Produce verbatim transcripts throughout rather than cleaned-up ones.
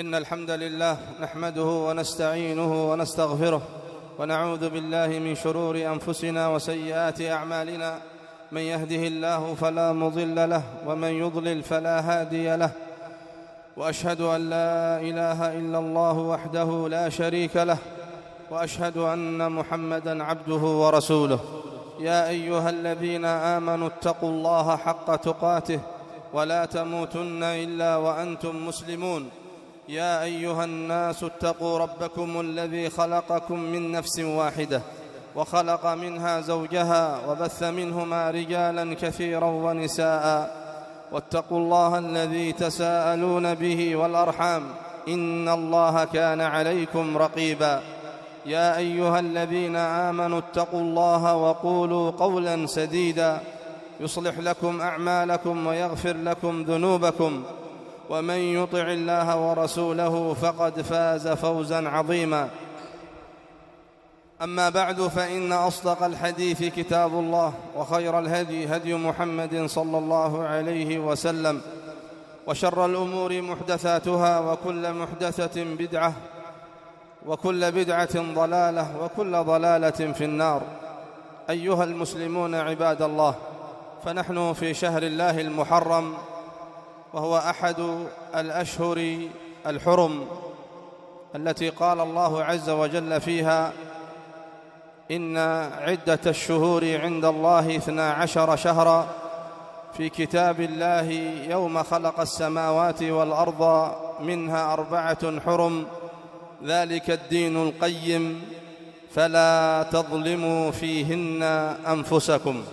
إن الحمد لله نحمده ونستعينه ونستغفره ونعوذ بالله من شرور أنفسنا وسيئات أعمالنا. من يهده الله فلا مضل له ومن يضلل فلا هادي له، وأشهد أن لا إله إلا الله وحده لا شريك له، وأشهد أن محمدًا عبده ورسوله. يا أيها الذين آمنوا اتقوا الله حق تقاته ولا تموتن إلا وأنتم مسلمون. يا أيها الناس اتقوا ربكم الذي خلقكم من نفس واحدة وخلق منها زوجها وبث منهما رجالا كثيرا ونساء، واتقوا الله الذي تساءلون به والأرحام إن الله كان عليكم رقيبا. يا أيها الذين آمنوا اتقوا الله وقولوا قولا سديدا يصلح لكم أعمالكم ويغفر لكم ذنوبكم، ومن يطع الله ورسوله فقد فاز فوزا عظيما. أما بعد، فإن أصدق الحديث كتاب الله، وخير الهدي هدي محمد صلى الله عليه وسلم، وشر الأمور محدثاتها، وكل محدثة بدعة، وكل بدعة ضلالة، وكل ضلالة في النار. أيها المسلمون عباد الله، فنحن في شهر الله المحرم، وهو أحد الأشهر الحرم التي قال الله عز وجل فيها: إن عدة الشهور عند الله اثنا عشر شهرا في كتاب الله يوم خلق السماوات والأرض منها أربعة حرم ذلك الدين القيم فلا تظلموا فيهن أنفسكم.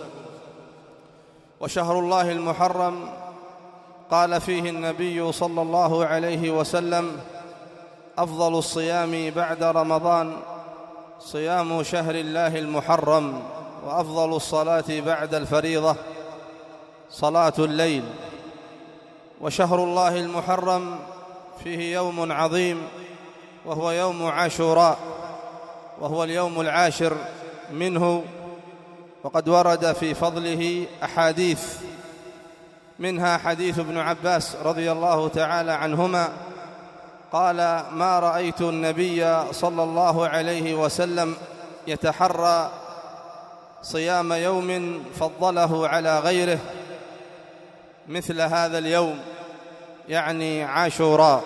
وشهر الله المحرم قال فيه النبي صلى الله عليه وسلم: أفضل الصيام بعد رمضان صيام شهر الله المحرم، وأفضل الصلاة بعد الفريضة صلاة الليل. وشهر الله المحرم فيه يوم عظيم، وهو يوم عاشوراء، وهو اليوم العاشر منه، وقد ورد في فضله أحاديث، منها حديث ابن عباس رضي الله تعالى عنهما قال: ما رأيت النبي صلى الله عليه وسلم يتحرى صيام يوم فضله على غيره مثل هذا اليوم، يعني عاشوراء.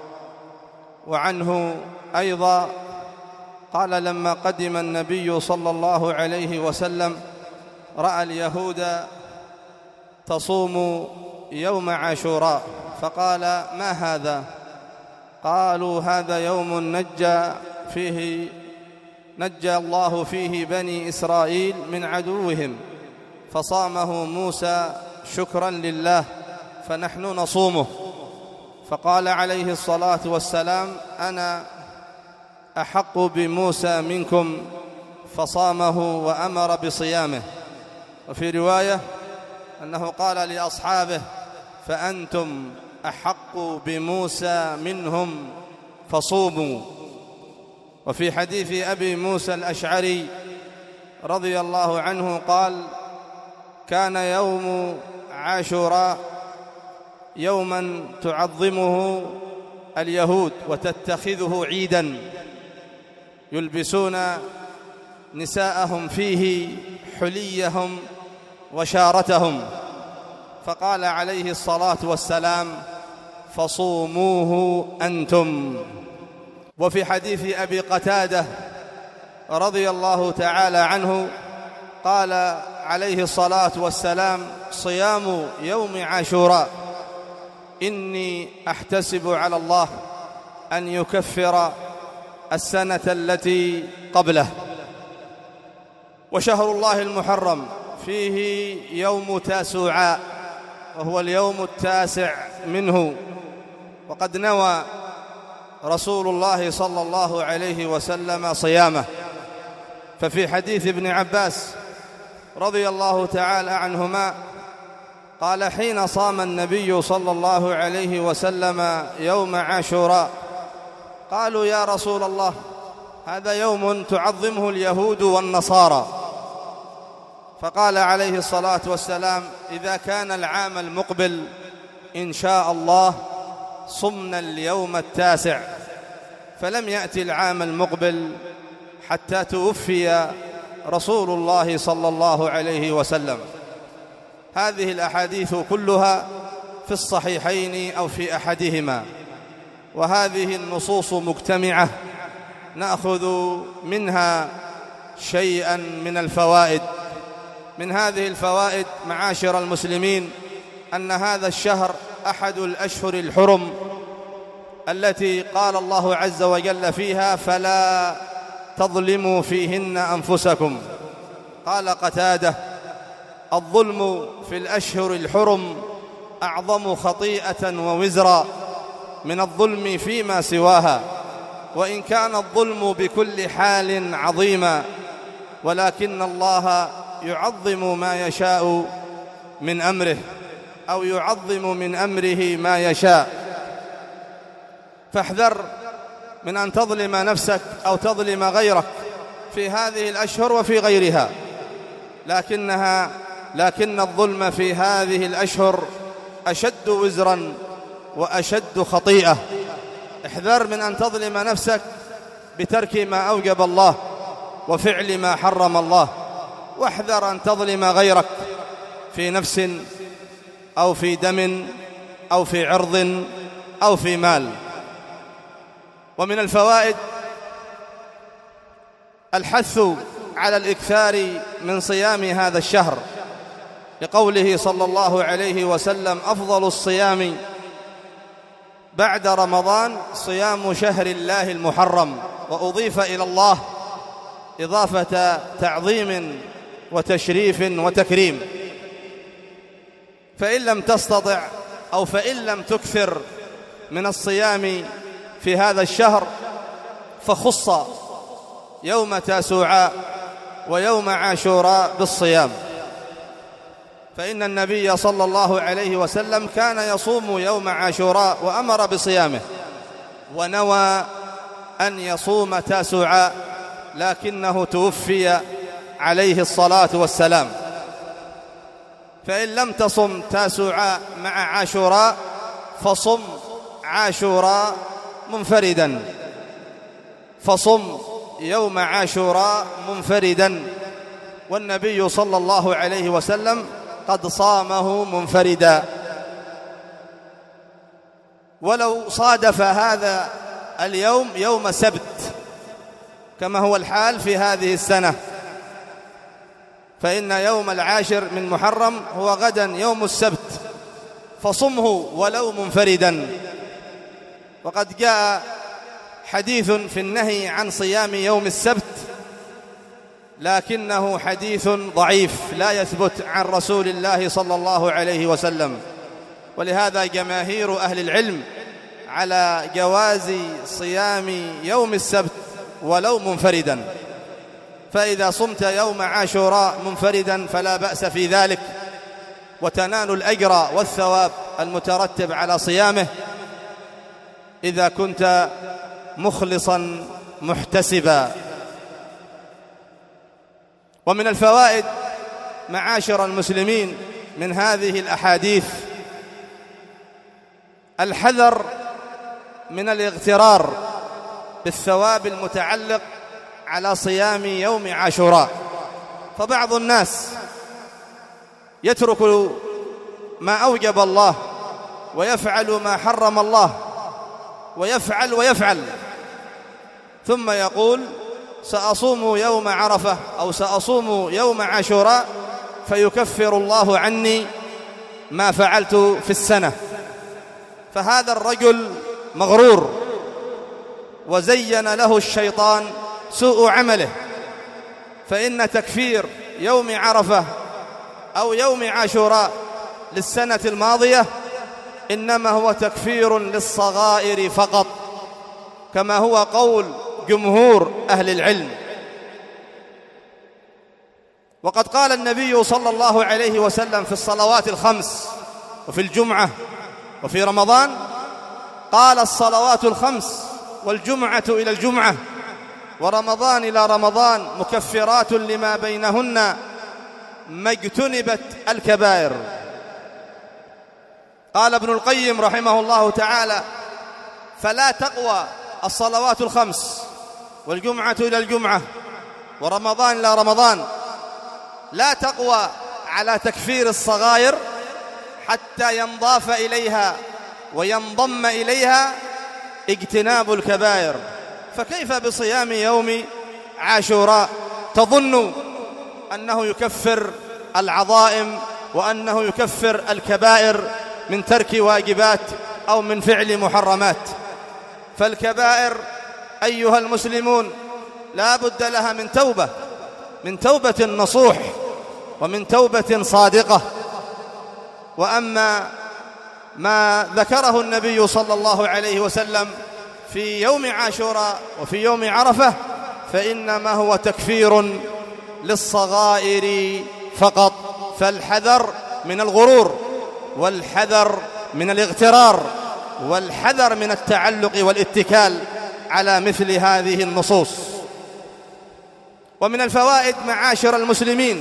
وعنه أيضا قال: لما قدم النبي صلى الله عليه وسلم رأى اليهود تصوم يوم عاشوراء، فقال: ما هذا؟ قالوا: هذا يوم نجى فيه نجى الله فيه بني إسرائيل من عدوهم، فصامه موسى شكرا لله، فنحن نصومه. فقال عليه الصلاة والسلام: أنا أحق بموسى منكم، فصامه وأمر بصيامه. وفي رواية أنه قال لأصحابه: فأنتم أحق بموسى منهم فصوموا. وفي حديث أبي موسى الأشعري رضي الله عنه قال: كان يوم عاشوراء يوما تعظمه اليهود وتتخذه عيدا، يلبسون نساءهم فيه حليهم وشارتهم. فقال عليه الصلاة والسلام: فصوموه أنتم. وفي حديث أبي قتادة رضي الله تعالى عنه قال عليه الصلاة والسلام: صيام يوم عاشوراء إني أحتسب على الله أن يكفر السنة التي قبله. وشهر الله المحرم فيه يوم تاسوعاء، وهو اليوم التاسع منه، وقد نوى رسول الله صلى الله عليه وسلم صيامه. ففي حديث ابن عباس رضي الله تعالى عنهما قال: حين صام النبي صلى الله عليه وسلم يوم عاشوراء قالوا: يا رسول الله، هذا يوم تعظمه اليهود والنصارى. فقال عليه الصلاة والسلام: إذا كان العام المقبل إن شاء الله صمنا اليوم التاسع، فلم يأتي العام المقبل حتى توفي رسول الله صلى الله عليه وسلم. هذه الأحاديث كلها في الصحيحين أو في أحدهما، وهذه النصوص مجتمعة نأخذ منها شيئا من الفوائد. من هذه الفوائد معاشر المسلمين أن هذا الشهر أحد الأشهر الحرم التي قال الله عز وجل فيها: فلا تظلموا فيهن أنفسكم. قال قتادة: الظلم في الأشهر الحرم أعظم خطيئة ووزرا من الظلم فيما سواها، وإن كان الظلم بكل حال عظيما، ولكن الله يعظم ما يشاء من أمره، أو يعظم من أمره ما يشاء. فاحذر من أن تظلم نفسك أو تظلم غيرك في هذه الأشهر وفي غيرها، لكنها لكن الظلم في هذه الأشهر أشد وزرا وأشد خطيئة. احذر من أن تظلم نفسك بترك ما أوجب الله وفعل ما حرم الله، واحذر أن تظلم غيرك في نفس أو في دم أو في عرض أو في مال. ومن الفوائد الحث على الإكثار من صيام هذا الشهر، لقوله صلى الله عليه وسلم: أفضل الصيام بعد رمضان صيام شهر الله المحرم، وأضيف إلى الله إضافة تعظيم وتشريف وتكريم. فإن لم تستطع أو فإن لم تكثر من الصيام في هذا الشهر، فخص يوم تاسوعاء ويوم عاشوراء بالصيام، فإن النبي صلى الله عليه وسلم كان يصوم يوم عاشوراء وأمر بصيامه، ونوى أن يصوم تاسوعاء، لكنه توفي عليه الصلاة والسلام. فإن لم تصم تاسوعاء مع عاشوراء فصم عاشوراء منفردا، فصم يوم عاشوراء منفردا، والنبي صلى الله عليه وسلم قد صامه منفردا. ولو صادف هذا اليوم يوم سبت كما هو الحال في هذه السنة، فإن يوم العاشر من محرم هو غدا يوم السبت، فصمه ولو منفردا. وقد جاء حديث في النهي عن صيام يوم السبت، لكنه حديث ضعيف لا يثبت عن رسول الله صلى الله عليه وسلم، ولهذا جماهير أهل العلم على جواز صيام يوم السبت ولو منفردا. فإذا صمت يوم عاشوراء منفردا فلا بأس في ذلك، وتنال الأجر والثواب المترتب على صيامه إذا كنت مخلصا محتسبا. ومن الفوائد معاشر المسلمين من هذه الأحاديث الحذر من الاغترار بالثواب المتعلق على صيام يوم عاشوراء. فبعض الناس يترك ما أوجب الله ويفعل ما حرم الله، ويفعل ويفعل ثم يقول: سأصوم يوم عرفة أو سأصوم يوم عاشوراء فيكفر الله عني ما فعلت في السنة. فهذا الرجل مغرور، وزين له الشيطان سوء عمله، فإن تكفير يوم عرفة أو يوم عاشوراء للسنة الماضية إنما هو تكفير للصغائر فقط، كما هو قول جمهور أهل العلم. وقد قال النبي صلى الله عليه وسلم في الصلوات الخمس وفي الجمعة وفي رمضان، قال: الصلوات الخمس والجمعة إلى الجمعة ورمضان إلى رمضان مكفرات لما بينهن ما اجتنبت الكبائر. قال ابن القيم رحمه الله تعالى: فلا تقوى الصلوات الخمس والجمعة إلى الجمعة ورمضان إلى رمضان لا تقوى على تكفير الصغائر حتى ينضاف إليها وينضم إليها اجتناب الكبائر. فكيف بصيام يوم عاشوراء تظن أنه يكفر العظائم وأنه يكفر الكبائر من ترك واجبات أو من فعل محرمات؟ فالكبائر أيها المسلمون لا بد لها من توبة، من توبة نصوح ومن توبة صادقة. وأما ما ذكره النبي صلى الله عليه وسلم في يوم عاشوراء وفي يوم عرفة فإنما هو تكفير للصغائر فقط. فالحذر من الغرور، والحذر من الاغترار، والحذر من التعلق والاتكال على مثل هذه النصوص. ومن الفوائد معاشر المسلمين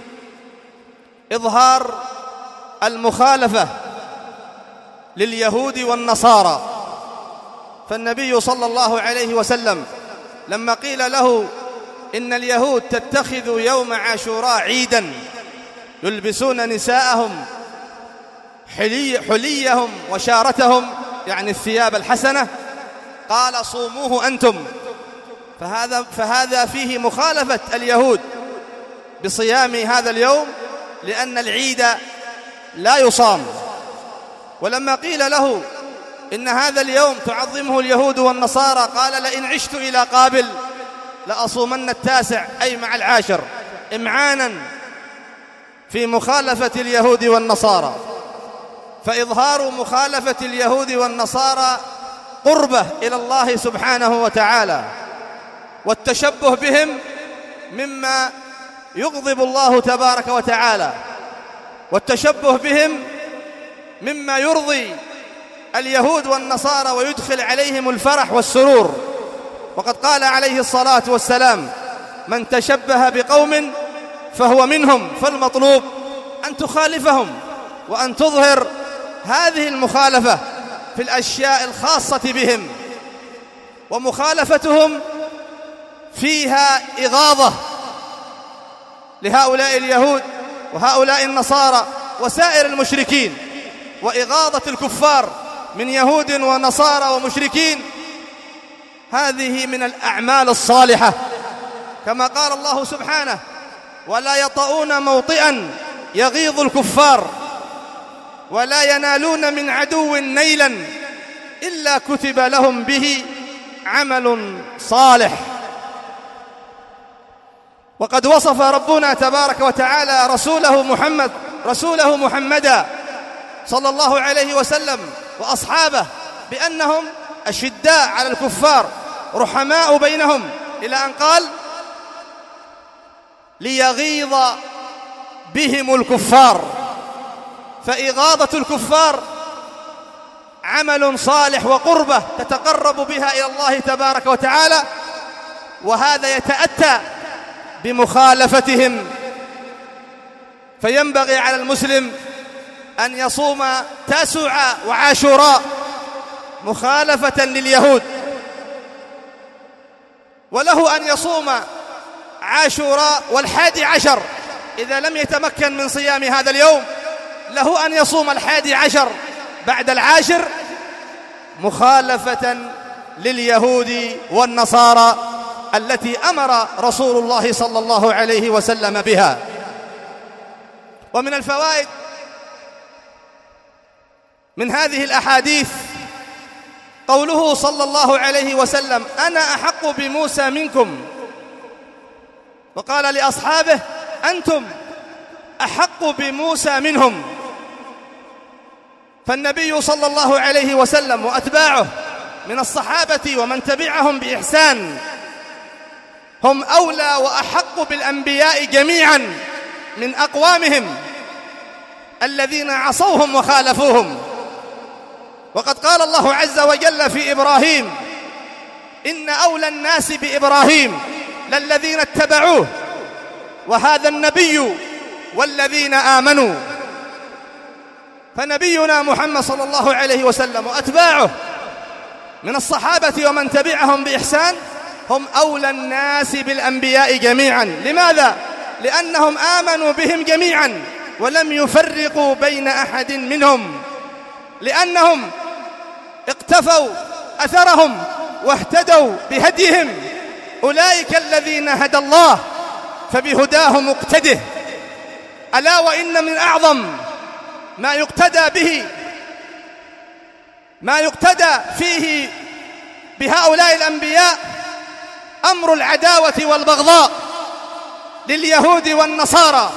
إظهار المخالفة لليهود والنصارى. فالنبي صلى الله عليه وسلم لما قيل له إن اليهود تتخذ يوم عاشوراء عيدا يلبسون نساءهم حلي حليهم وشارتهم، يعني الثياب الحسنة، قال صوموه أنتم. فهذا, فهذا فيه مخالفة اليهود بصيام هذا اليوم، لأن العيد لا يصام. ولما قيل له إن هذا اليوم تعظمه اليهود والنصارى قال لئن عشت إلى قابل لأصومن التاسع، أي مع العاشر، إمعانا في مخالفة اليهود والنصارى. فإظهار مخالفة اليهود والنصارى قربة إلى الله سبحانه وتعالى، والتشبه بهم مما يغضب الله تبارك وتعالى، والتشبه بهم مما يرضي اليهود والنصارى ويدخل عليهم الفرح والسرور. وقد قال عليه الصلاة والسلام من تشبه بقوم فهو منهم. فالمطلوب أن تخالفهم وأن تظهر هذه المخالفة في الأشياء الخاصة بهم. ومخالفتهم فيها إغاظة لهؤلاء اليهود وهؤلاء النصارى وسائر المشركين، وإغاظة الكفار من يهود ونصارى ومشركين. هذه من الأعمال الصالحة، كما قال الله سبحانه ولا يطؤون موطئا يغيظ الكفار ولا ينالون من عدو نيلا إلا كتب لهم به عمل صالح. وقد وصف ربنا تبارك وتعالى رسوله محمد رسوله محمدا صلى الله عليه وسلم وأصحابه بأنهم أشداء على الكفار رحماء بينهم، إلى أن قال ليغيظ بهم الكفار. فإغاظة الكفار عمل صالح وقربة تتقرب بها إلى الله تبارك وتعالى، وهذا يتأتى بمخالفتهم. فينبغي على المسلم أن يصوم تاسوعا وعاشوراء مخالفة لليهود، وله أن يصوم عاشوراء والحادي عشر إذا لم يتمكن من صيام هذا اليوم، له أن يصوم الحادي عشر بعد العاشر مخالفة لليهود والنصارى التي أمر رسول الله صلى الله عليه وسلم بها. ومن الفوائد من هذه الأحاديث قوله صلى الله عليه وسلم أنا أحق بموسى منكم، وقال لأصحابه أنتم أحق بموسى منهم. فالنبي صلى الله عليه وسلم وأتباعه من الصحابة ومن تبعهم بإحسان هم أولى وأحق بالأنبياء جميعا من أقوامهم الذين عصوهم وخالفوهم. وقد قال الله عز وجل في إبراهيم إن أولى الناس بإبراهيم للذين اتبعوه وهذا النبي والذين آمنوا. فنبينا محمد صلى الله عليه وسلم وأتباعه من الصحابة ومن تبعهم بإحسان هم أولى الناس بالأنبياء جميعا. لماذا؟ لأنهم آمنوا بهم جميعا ولم يفرقوا بين أحد منهم، لأنهم اقتفوا أثرهم واهتدوا بهديهم. أولئك الذين هدى الله فبهداه مقتده. ألا وإن من أعظم ما يقتدى به ما يقتدى فيه بهؤلاء الأنبياء أمر العداوة والبغضاء لليهود والنصارى،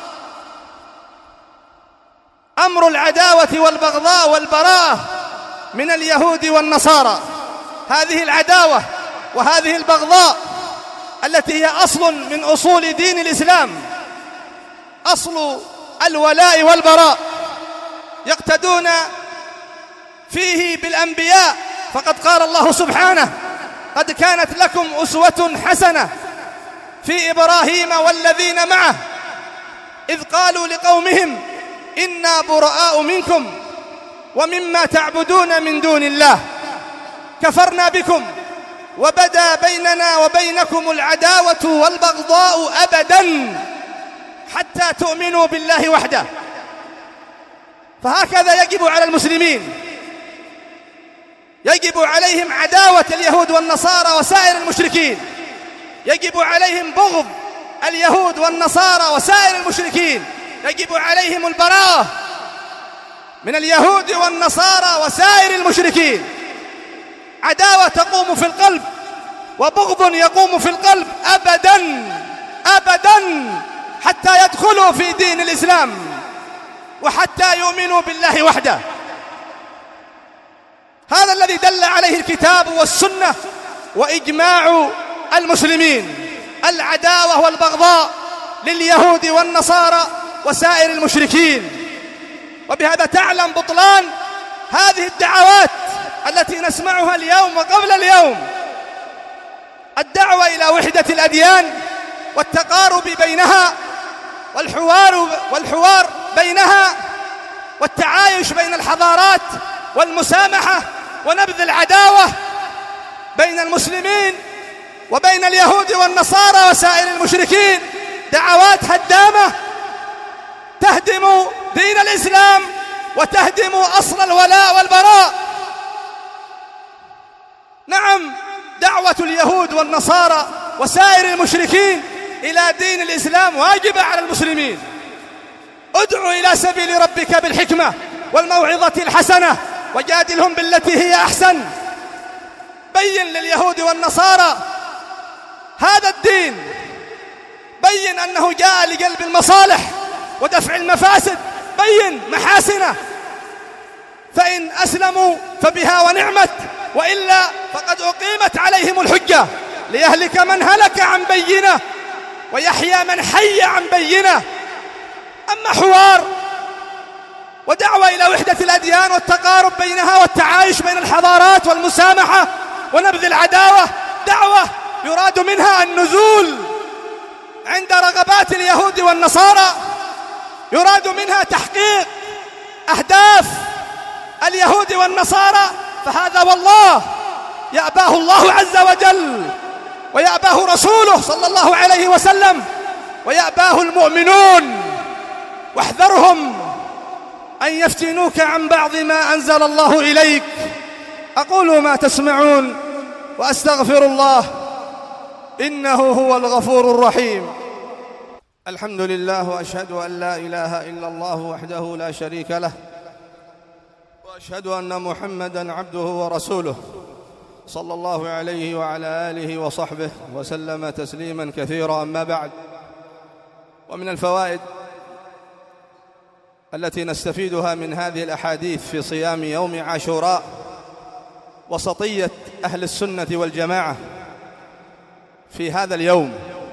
أمر العداوة والبغضاء والبراءة من اليهود والنصارى. هذه العداوة وهذه البغضاء التي هي أصل من أصول دين الإسلام، أصل الولاء والبراء، يقتدون فيه بالأنبياء. فقد قال الله سبحانه: قد كانت لكم أسوة حسنة في إبراهيم والذين معه إذ قالوا لقومهم إنا براء منكم ومما تعبدون من دون الله كفرنا بكم وبدا بيننا وبينكم العداوة والبغضاء أبدا حتى تؤمنوا بالله وحده. فهكذا يجب على المسلمين، يجب عليهم عداوة اليهود والنصارى وسائر المشركين، يجب عليهم بغض اليهود والنصارى وسائر المشركين، يجب عليهم البراءة من اليهود والنصارى وسائر المشركين. عداوة تقوم في القلب وبغض يقوم في القلب أبدا أبدا حتى يدخلوا في دين الإسلام وحتى يؤمنوا بالله وحده. هذا الذي دل عليه الكتاب والسنة وإجماع المسلمين، العداوة والبغضاء لليهود والنصارى وسائر المشركين. وبهذا تعلم بطلان هذه الدعوات التي نسمعها اليوم وقبل اليوم، الدعوة إلى وحدة الأديان والتقارب بينها والحوار والحوار بينها والتعايش بين الحضارات والمسامحة ونبذ العداوة بين المسلمين وبين اليهود والنصارى وسائر المشركين. دعوات هدامة تهدم دين الإسلام وتهدم أصل الولاء والبراء. نعم، دعوة اليهود والنصارى وسائر المشركين إلى دين الإسلام واجبة على المسلمين. ادعو إلى سبيل ربك بالحكمة والموعظة الحسنة وجادلهم بالتي هي أحسن. بين لليهود والنصارى هذا الدين، بين أنه جاء لجلب المصالح ودفع المفاسد، بين محاسنه، فإن أسلموا فبها ونعمت، وإلا فقد أقيمت عليهم الحجة ليهلك من هلك عن بينه ويحيى من حي عن بينه. أما حوار ودعوة إلى وحدة الأديان والتقارب بينها والتعايش بين الحضارات والمسامحة ونبذ العداوة، دعوة يراد منها النزول عند رغبات اليهود والنصارى، يراد منها تحقيق أهداف اليهود والنصارى، فهذا والله يأباه الله عز وجل ويأباه رسوله صلى الله عليه وسلم ويأباه المؤمنون. واحذرهم أن يفتنوك عن بعض ما أنزل الله إليك. أقول ما تسمعون وأستغفر الله إنه هو الغفور الرحيم. الحمد لله، وأشهد أن لا إله إلا الله وحده لا شريك له، وأشهد أن محمدًا عبده ورسوله صلى الله عليه وعلى آله وصحبه وسلم تسليمًا كثيرا. أما بعد، ومن الفوائد التي نستفيدها من هذه الأحاديث في صيام يوم عاشوراء وسطية أهل السنة والجماعة في هذا اليوم.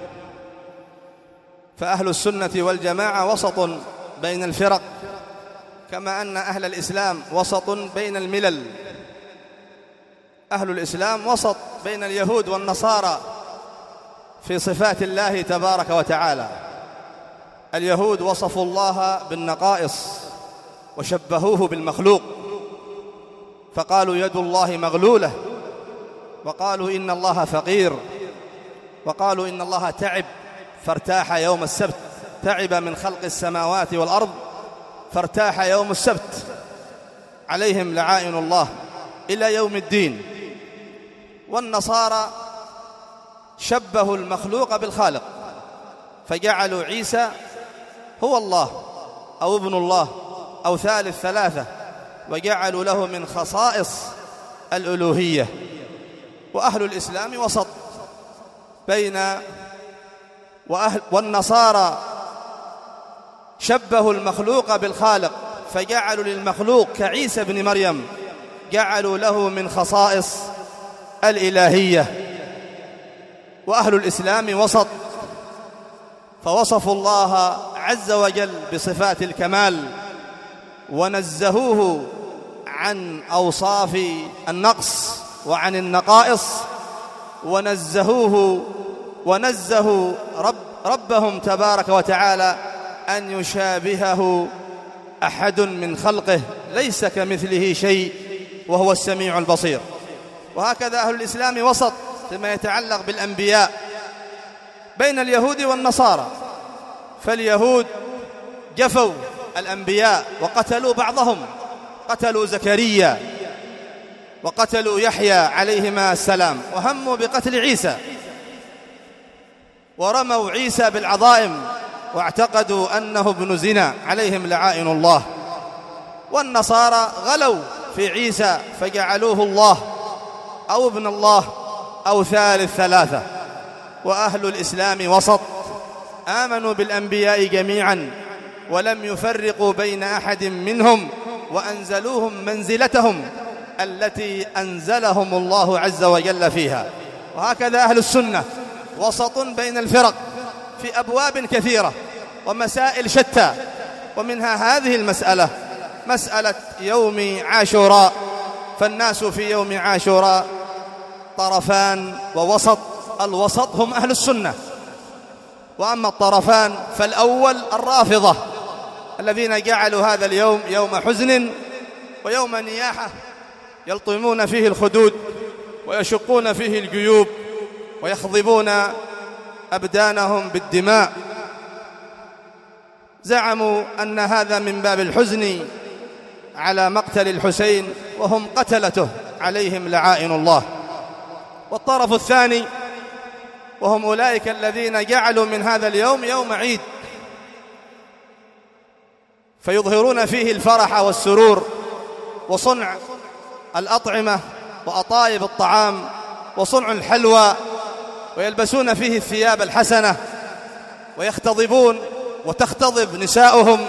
فأهل السنة والجماعة وسط بين الفرق، كما أن أهل الإسلام وسط بين الملل. أهل الإسلام وسط بين اليهود والنصارى في صفات الله تبارك وتعالى. اليهود وصفوا الله بالنقائص وشبهوه بالمخلوق، فقالوا يد الله مغلولة، وقالوا إن الله فقير، وقالوا إن الله تعب فارتاح يوم السبت، تعب من خلق السماوات والأرض فارتاح يوم السبت. عليهم لعائن الله إلى يوم الدين. والنصارى شبهوا المخلوق بالخالق، فجعلوا عيسى هو الله أو ابن الله أو ثالث ثلاثة، وجعلوا له من خصائص الألوهية. وأهل الإسلام وسط بين وأهل والنصارى شبهوا المخلوق بالخالق، فجعلوا للمخلوق كعيسى بن مريم، جعلوا له من خصائص الإلهية. وأهل الإسلام وسط، فوصفوا الله عز وجل بصفات الكمال، ونزهوه عن أوصاف النقص وعن النقائص، ونزهوه ونزهوا رب ربهم تبارك وتعالى أن يشابهه أحد من خلقه، ليس كمثله شيء وهو السميع البصير. وهكذا أهل الإسلام وسط فيما يتعلق بالأنبياء بين اليهود والنصارى، فاليهود جفوا الأنبياء وقتلوا بعضهم، قتلوا زكريا وقتلوا يحيى عليهما السلام، وهموا بقتل عيسى، ورموا عيسى بالعظائم واعتقدوا أنه ابن زنا، عليهم لعائن الله. والنصارى غلوا في عيسى فجعلوه الله أو ابن الله أو ثالث ثلاثة. وأهل الإسلام وسط، آمنوا بالأنبياء جميعا ولم يفرقوا بين أحد منهم، وأنزلوهم منزلتهم التي أنزلهم الله عز وجل فيها. وهكذا أهل السنة وسط بين الفرق في أبواب كثيرة ومسائل شتى، ومنها هذه المسألة، مسألة يوم عاشوراء. فالناس في يوم عاشوراء طرفان ووسط، الوسط هم أهل السنة. وأما الطرفان فالأول الرافضة الذين جعلوا هذا اليوم يوم حزن ويوم نياحة، يلطمون فيه الخدود ويشقون فيه الجيوب ويخضبون أبدانهم بالدماء. زعموا أن هذا من باب الحزن على مقتل الحسين، وهم قتلته عليهم لعائن الله. والطرف الثاني وهم أولئك الذين جعلوا من هذا اليوم يوم عيد، فيظهرون فيه الفرح والسرور وصنع الأطعمة وأطايب الطعام وصنع الحلوى، ويلبسون فيه الثياب الحسنة ويختضبون وتختضب نساؤهم.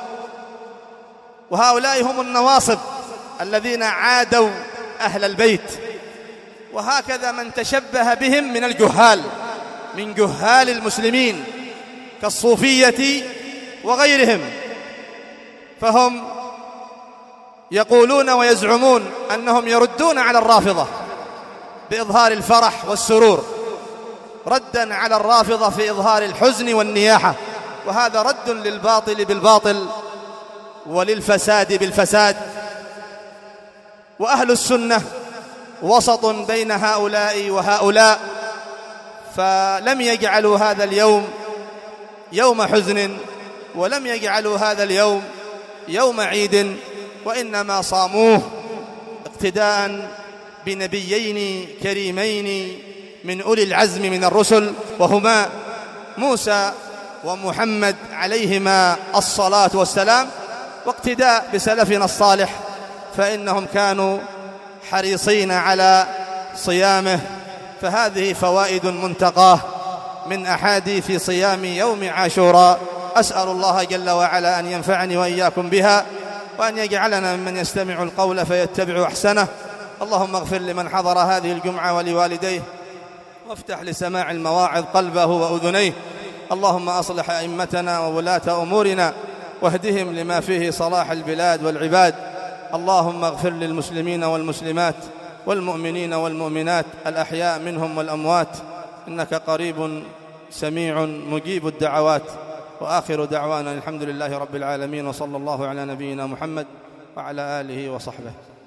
وهؤلاء هم النواصب الذين عادوا أهل البيت. وهكذا من تشبه بهم من الجهال، من جهال المسلمين كالصوفية وغيرهم، فهم يقولون ويزعمون أنهم يردون على الرافضة بإظهار الفرح والسرور، ردا على الرافضة في إظهار الحزن والنياحة، وهذا رد للباطل بالباطل وللفساد بالفساد. وأهل السنة وسط بين هؤلاء وهؤلاء، فلم يجعلوا هذا اليوم يوم حزن، ولم يجعلوا هذا اليوم يوم عيد، وإنما صاموه اقتداء بنبيين كريمين من أولي العزم من الرسل، وهما موسى ومحمد عليهما الصلاة والسلام، واقتداء بسلفنا الصالح، فإنهم كانوا حريصين على صيامه. فهذه فوائد منتقاه من أحاديث صيام يوم عاشوراء، أسأل الله جل وعلا أن ينفعني وإياكم بها، وأن يجعلنا ممن يستمع القول فيتبع أحسنه. اللهم اغفر لمن حضر هذه الجمعة ولوالديه، وافتح لسماع المواعظ قلبه وأذنيه. اللهم أصلح أئمتنا وولاة أمورنا، واهدهم لما فيه صلاح البلاد والعباد. اللهم اغفر للمسلمين والمسلمات والمؤمنين والمؤمنات الأحياء منهم والأموات، إنك قريب سميع مجيب الدعوات. وآخر دعوانا الحمد لله رب العالمين، وصلى الله على نبينا محمد وعلى آله وصحبه.